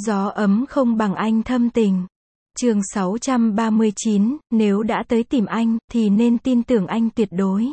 Gió ấm không bằng anh thâm tình. Chương 639, nếu đã tới tìm anh, thì nên tin tưởng anh tuyệt đối.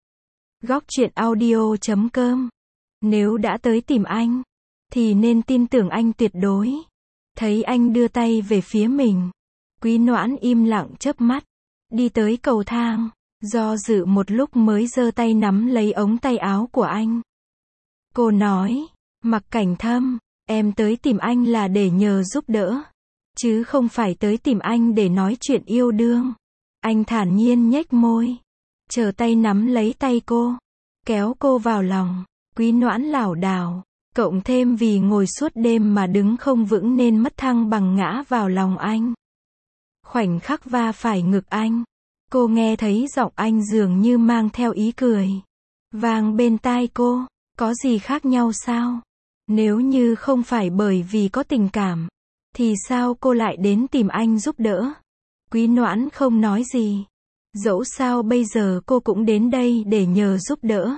Góc truyện audio.com. Nếu đã tới tìm anh, thì nên tin tưởng anh tuyệt đối. Thấy anh đưa tay về phía mình, Quý Noãn im lặng chớp mắt, đi tới cầu thang, do dự một lúc mới giơ tay nắm lấy ống tay áo của anh. Cô nói, Mặc Cảnh Thâm, em tới tìm anh là để nhờ giúp đỡ, chứ không phải tới tìm anh để nói chuyện yêu đương. Anh thản nhiên nhếch môi, chờ tay nắm lấy tay cô, kéo cô vào lòng. Quý Noãn lảo đảo, cộng thêm vì ngồi suốt đêm mà đứng không vững nên mất thăng bằng ngã vào lòng anh. Khoảnh khắc va phải ngực anh, cô nghe thấy giọng anh dường như mang theo ý cười, vang bên tai cô, có gì khác nhau sao? Nếu như không phải bởi vì có tình cảm, thì sao cô lại đến tìm anh giúp đỡ? Quý Noãn không nói gì. Dẫu sao bây giờ cô cũng đến đây để nhờ giúp đỡ.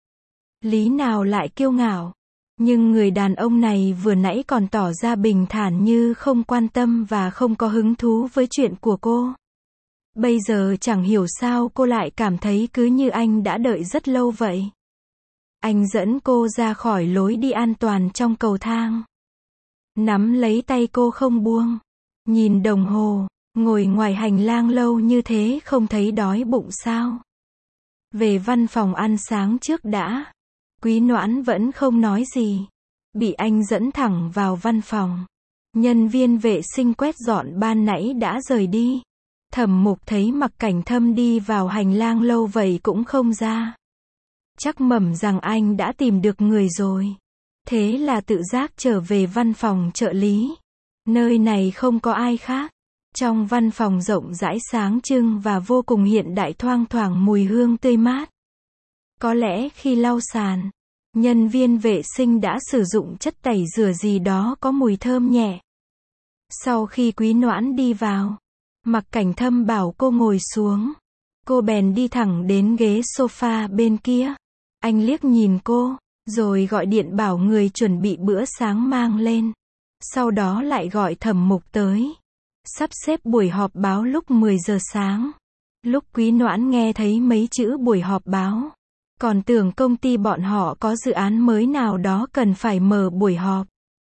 Lý nào lại kiêu ngạo. Nhưng người đàn ông này vừa nãy còn tỏ ra bình thản như không quan tâm và không có hứng thú với chuyện của cô. Bây giờ chẳng hiểu sao cô lại cảm thấy cứ như anh đã đợi rất lâu vậy. Anh dẫn cô ra khỏi lối đi an toàn trong cầu thang, nắm lấy tay cô không buông. Nhìn đồng hồ, ngồi ngoài hành lang lâu như thế không thấy đói bụng sao? Về văn phòng ăn sáng trước đã. Quý Noãn vẫn không nói gì, bị anh dẫn thẳng vào văn phòng. Nhân viên vệ sinh quét dọn ban nãy đã rời đi. Thẩm Mục thấy Mặc Cảnh Thâm đi vào hành lang lâu vậy cũng không ra. Chắc mẩm rằng anh đã tìm được người rồi. Thế là tự giác trở về văn phòng trợ lý. Nơi này không có ai khác. Trong văn phòng rộng rãi sáng trưng và vô cùng hiện đại, thoang thoảng mùi hương tươi mát. Có lẽ khi lau sàn, nhân viên vệ sinh đã sử dụng chất tẩy rửa gì đó có mùi thơm nhẹ. Sau khi Quý Noãn đi vào, Mặc Cảnh Thâm bảo cô ngồi xuống. Cô bèn đi thẳng đến ghế sofa bên kia. Anh liếc nhìn cô, rồi gọi điện bảo người chuẩn bị bữa sáng mang lên. Sau đó lại gọi Thẩm Mục tới, sắp xếp buổi họp báo lúc 10 giờ sáng. Lúc Quý Noãn nghe thấy mấy chữ buổi họp báo, còn tưởng công ty bọn họ có dự án mới nào đó cần phải mở buổi họp.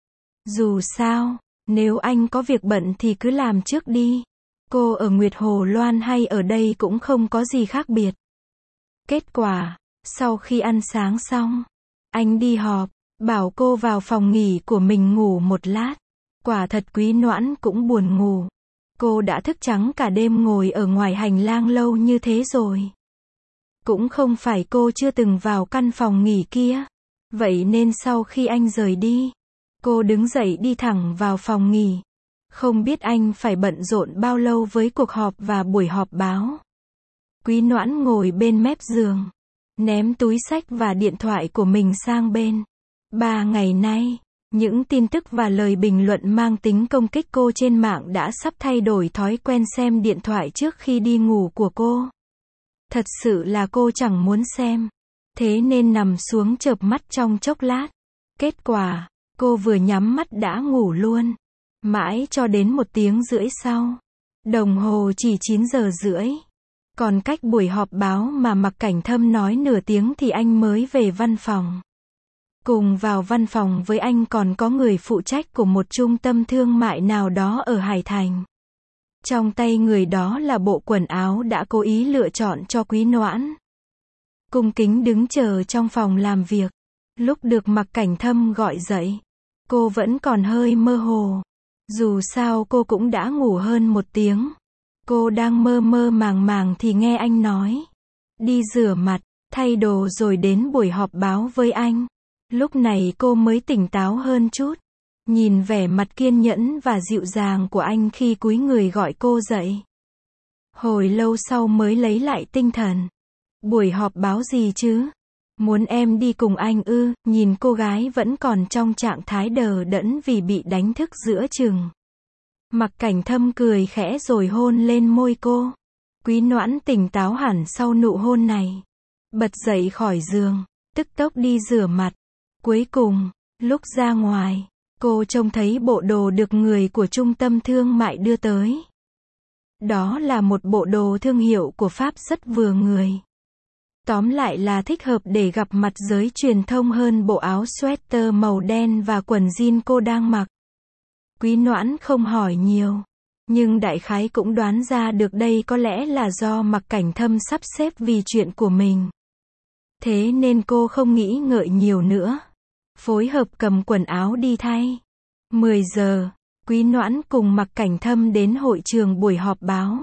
Dù sao, nếu anh có việc bận thì cứ làm trước đi. Cô ở Nguyệt Hồ Loan hay ở đây cũng không có gì khác biệt. Kết quả, sau khi ăn sáng xong, anh đi họp, bảo cô vào phòng nghỉ của mình ngủ một lát. Quả thật Quý Noãn cũng buồn ngủ. Cô đã thức trắng cả đêm ngồi ở ngoài hành lang lâu như thế rồi. Cũng không phải cô chưa từng vào căn phòng nghỉ kia. Vậy nên sau khi anh rời đi, cô đứng dậy đi thẳng vào phòng nghỉ. Không biết anh phải bận rộn bao lâu với cuộc họp và buổi họp báo. Quý Noãn ngồi bên mép giường, ném túi xách và điện thoại của mình sang bên. 3 ngày nay, những tin tức và lời bình luận mang tính công kích cô trên mạng đã sắp thay đổi thói quen xem điện thoại trước khi đi ngủ của cô. Thật sự là cô chẳng muốn xem. Thế nên nằm xuống chợp mắt trong chốc lát. Kết quả, cô vừa nhắm mắt đã ngủ luôn. Mãi cho đến 1 tiếng rưỡi sau. Đồng hồ chỉ 9 giờ rưỡi. Còn cách buổi họp báo mà Mặc Cảnh Thâm nói nửa tiếng thì anh mới về văn phòng. Cùng vào văn phòng với anh còn có người phụ trách của một trung tâm thương mại nào đó ở Hải Thành. Trong tay người đó là bộ quần áo đã cố ý lựa chọn cho Quý Noãn. Cung kính đứng chờ trong phòng làm việc. Lúc được Mặc Cảnh Thâm gọi dậy, cô vẫn còn hơi mơ hồ. Dù sao cô cũng đã ngủ hơn 1 tiếng. Cô đang mơ mơ màng màng thì nghe anh nói, đi rửa mặt, thay đồ rồi đến buổi họp báo với anh. Lúc này cô mới tỉnh táo hơn chút. Nhìn vẻ mặt kiên nhẫn và dịu dàng của anh khi cúi người gọi cô dậy. Hồi lâu sau mới lấy lại tinh thần. Buổi họp báo gì chứ? Muốn em đi cùng anh ư? Nhìn cô gái vẫn còn trong trạng thái đờ đẫn vì bị đánh thức giữa chừng. Mặc Cảnh Thâm cười khẽ rồi hôn lên môi cô. Quý Noãn tỉnh táo hẳn sau nụ hôn này. Bật dậy khỏi giường, tức tốc đi rửa mặt. Cuối cùng, lúc ra ngoài, Cô trông thấy bộ đồ được người của trung tâm thương mại đưa tới. Đó là một bộ đồ thương hiệu của Pháp rất vừa người. Tóm lại là thích hợp để gặp mặt giới truyền thông hơn bộ áo sweater màu đen và quần jean cô đang mặc. Quý Noãn không hỏi nhiều, nhưng đại khái cũng đoán ra được đây có lẽ là do Mặc Cảnh Thâm sắp xếp vì chuyện của mình. Thế nên cô không nghĩ ngợi nhiều nữa. Phối hợp cầm quần áo đi thay. 10 giờ, Quý Noãn cùng Mặc Cảnh Thâm đến hội trường buổi họp báo.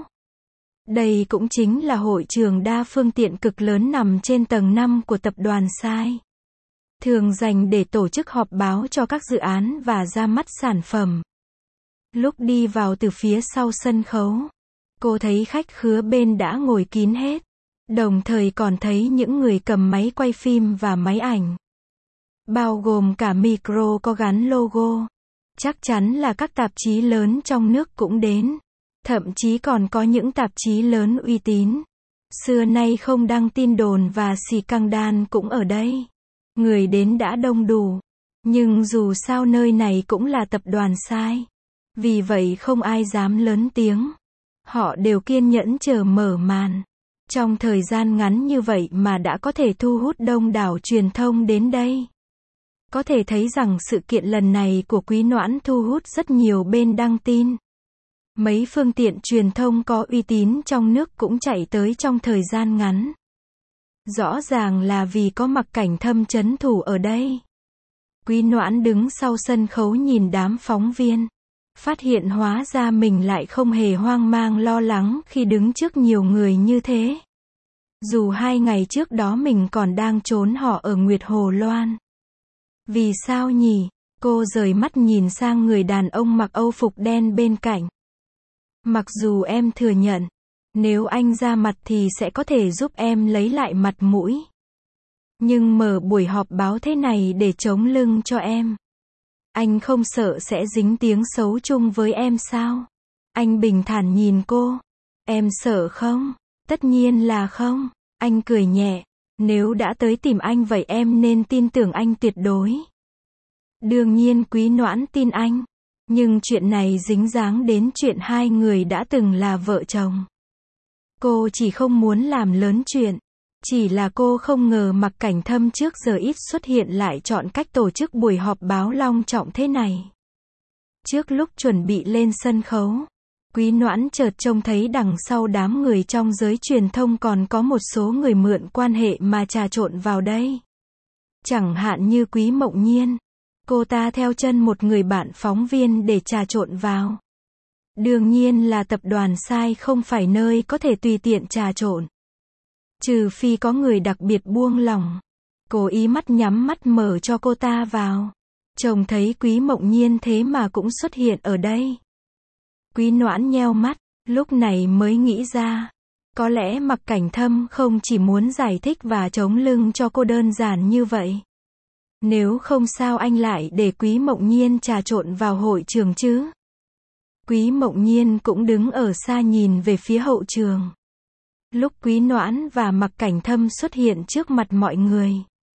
Đây cũng chính là hội trường đa phương tiện cực lớn nằm trên tầng 5 của tập đoàn Sai. Thường dành để tổ chức họp báo cho các dự án và ra mắt sản phẩm. Lúc đi vào từ phía sau sân khấu, cô thấy khách khứa bên đã ngồi kín hết. Đồng thời còn thấy những người cầm máy quay phim và máy ảnh. Bao gồm cả micro có gắn logo. Chắc chắn là các tạp chí lớn trong nước cũng đến. Thậm chí còn có những tạp chí lớn uy tín. Xưa nay không đăng tin đồn và scandal cũng ở đây. Người đến đã đông đủ. Nhưng dù sao nơi này cũng là tập đoàn Sai. Vì vậy không ai dám lớn tiếng. Họ đều kiên nhẫn chờ mở màn. Trong thời gian ngắn như vậy mà đã có thể thu hút đông đảo truyền thông đến đây. Có thể thấy rằng sự kiện lần này của Quý Noãn thu hút rất nhiều bên đăng tin. Mấy phương tiện truyền thông có uy tín trong nước cũng chạy tới trong thời gian ngắn. Rõ ràng là vì có Mặc Cảnh Thâm trấn thủ ở đây. Quý Noãn đứng sau sân khấu nhìn đám phóng viên. Phát hiện hóa ra mình lại không hề hoang mang lo lắng khi đứng trước nhiều người như thế. Dù 2 ngày trước đó mình còn đang trốn họ ở Nguyệt Hồ Loan. Vì sao nhỉ? Cô rời mắt nhìn sang người đàn ông mặc âu phục đen bên cạnh. Mặc dù em thừa nhận, nếu anh ra mặt thì sẽ có thể giúp em lấy lại mặt mũi. Nhưng mở buổi họp báo thế này để chống lưng cho em. Anh không sợ sẽ dính tiếng xấu chung với em sao? Anh bình thản nhìn cô. Em sợ không? Tất nhiên là không. Anh cười nhẹ. Nếu đã tới tìm anh vậy em nên tin tưởng anh tuyệt đối. Đương nhiên Quý Noãn tin anh. Nhưng chuyện này dính dáng đến chuyện hai người đã từng là vợ chồng. Cô chỉ không muốn làm lớn chuyện. Chỉ là cô không ngờ Mặc Cảnh Thâm trước giờ ít xuất hiện lại chọn cách tổ chức buổi họp báo long trọng thế này. Trước lúc chuẩn bị lên sân khấu, Quý Noãn chợt trông thấy đằng sau đám người trong giới truyền thông còn có một số người mượn quan hệ mà trà trộn vào đây. Chẳng hạn như Quý Mộng Nhiên. Cô ta theo chân một người bạn phóng viên để trà trộn vào. Đương nhiên là tập đoàn Sai không phải nơi có thể tùy tiện trà trộn. Trừ phi có người đặc biệt buông lỏng. Cố ý mắt nhắm mắt mở cho cô ta vào. Trông thấy Quý Mộng Nhiên thế mà cũng xuất hiện ở đây. Quý Noãn nheo mắt, lúc này mới nghĩ ra. Có lẽ Mặc Cảnh Thâm không chỉ muốn giải thích và chống lưng cho cô đơn giản như vậy. Nếu không sao anh lại để Quý Mộng Nhiên trà trộn vào hội trường chứ? Quý Mộng Nhiên cũng đứng ở xa nhìn về phía hậu trường. Lúc Quý Noãn và Mặc Cảnh Thâm xuất hiện trước mặt mọi người,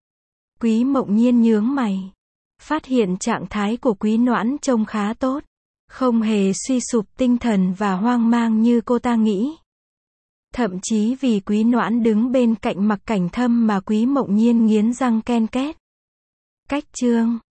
Quý Mộng Nhiên nhướng mày. Phát hiện trạng thái của Quý Noãn trông khá tốt. Không hề suy sụp tinh thần và hoang mang như cô ta nghĩ. Thậm chí vì Quý Noãn đứng bên cạnh Mặc Cảnh Thâm mà Quý Mộng Nhiên nghiến răng ken két. Cách chương